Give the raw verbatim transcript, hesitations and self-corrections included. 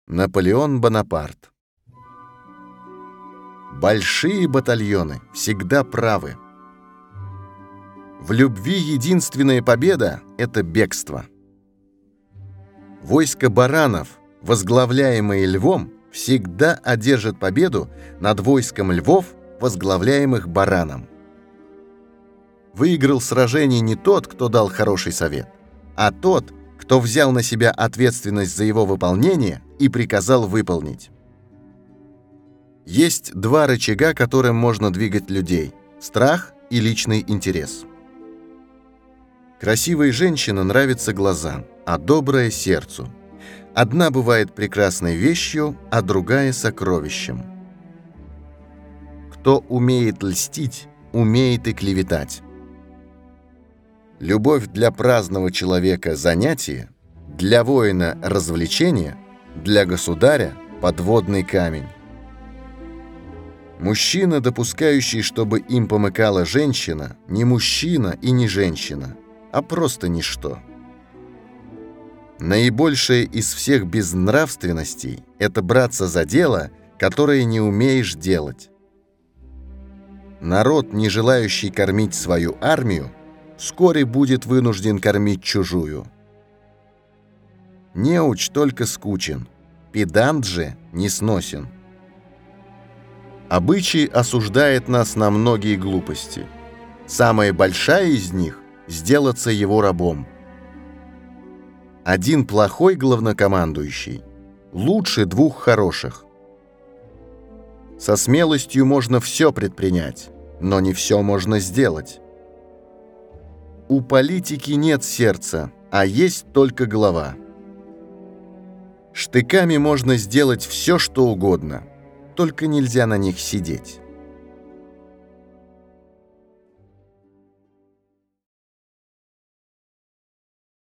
Наполеон Бонапарт. Большие батальоны всегда правы. В любви единственная победа — это бегство. Войско баранов, возглавляемое львом, всегда одержит победу над войском львов, возглавляемых бараном. Выиграл сражение не тот, кто дал хороший совет, а тот, кто взял на себя ответственность за его выполнение и приказал выполнить. Есть два рычага, которым можно двигать людей – страх и личный интерес. Красивой женщине нравятся глаза, а добрая – сердцу. Одна бывает прекрасной вещью, а другая – сокровищем. Кто умеет льстить, умеет и клеветать. Любовь для праздного человека – занятие, для воина – развлечение, для государя – подводный камень. Мужчина, допускающий, чтобы им помыкала женщина, не мужчина и не женщина, а просто ничто. Наибольшее из всех безнравственностей – это браться за дело, которое не умеешь делать. Народ, не желающий кормить свою армию, вскоре будет вынужден кормить чужую. Неуч только скучен, педант же не сносен. Обычай осуждает нас на многие глупости. Самая большая из них – сделаться его рабом. Один плохой главнокомандующий лучше двух хороших. Со смелостью можно все предпринять, но не все можно сделать. У политики нет сердца, а есть только голова. Штыками можно сделать все, что угодно, только нельзя на них сидеть.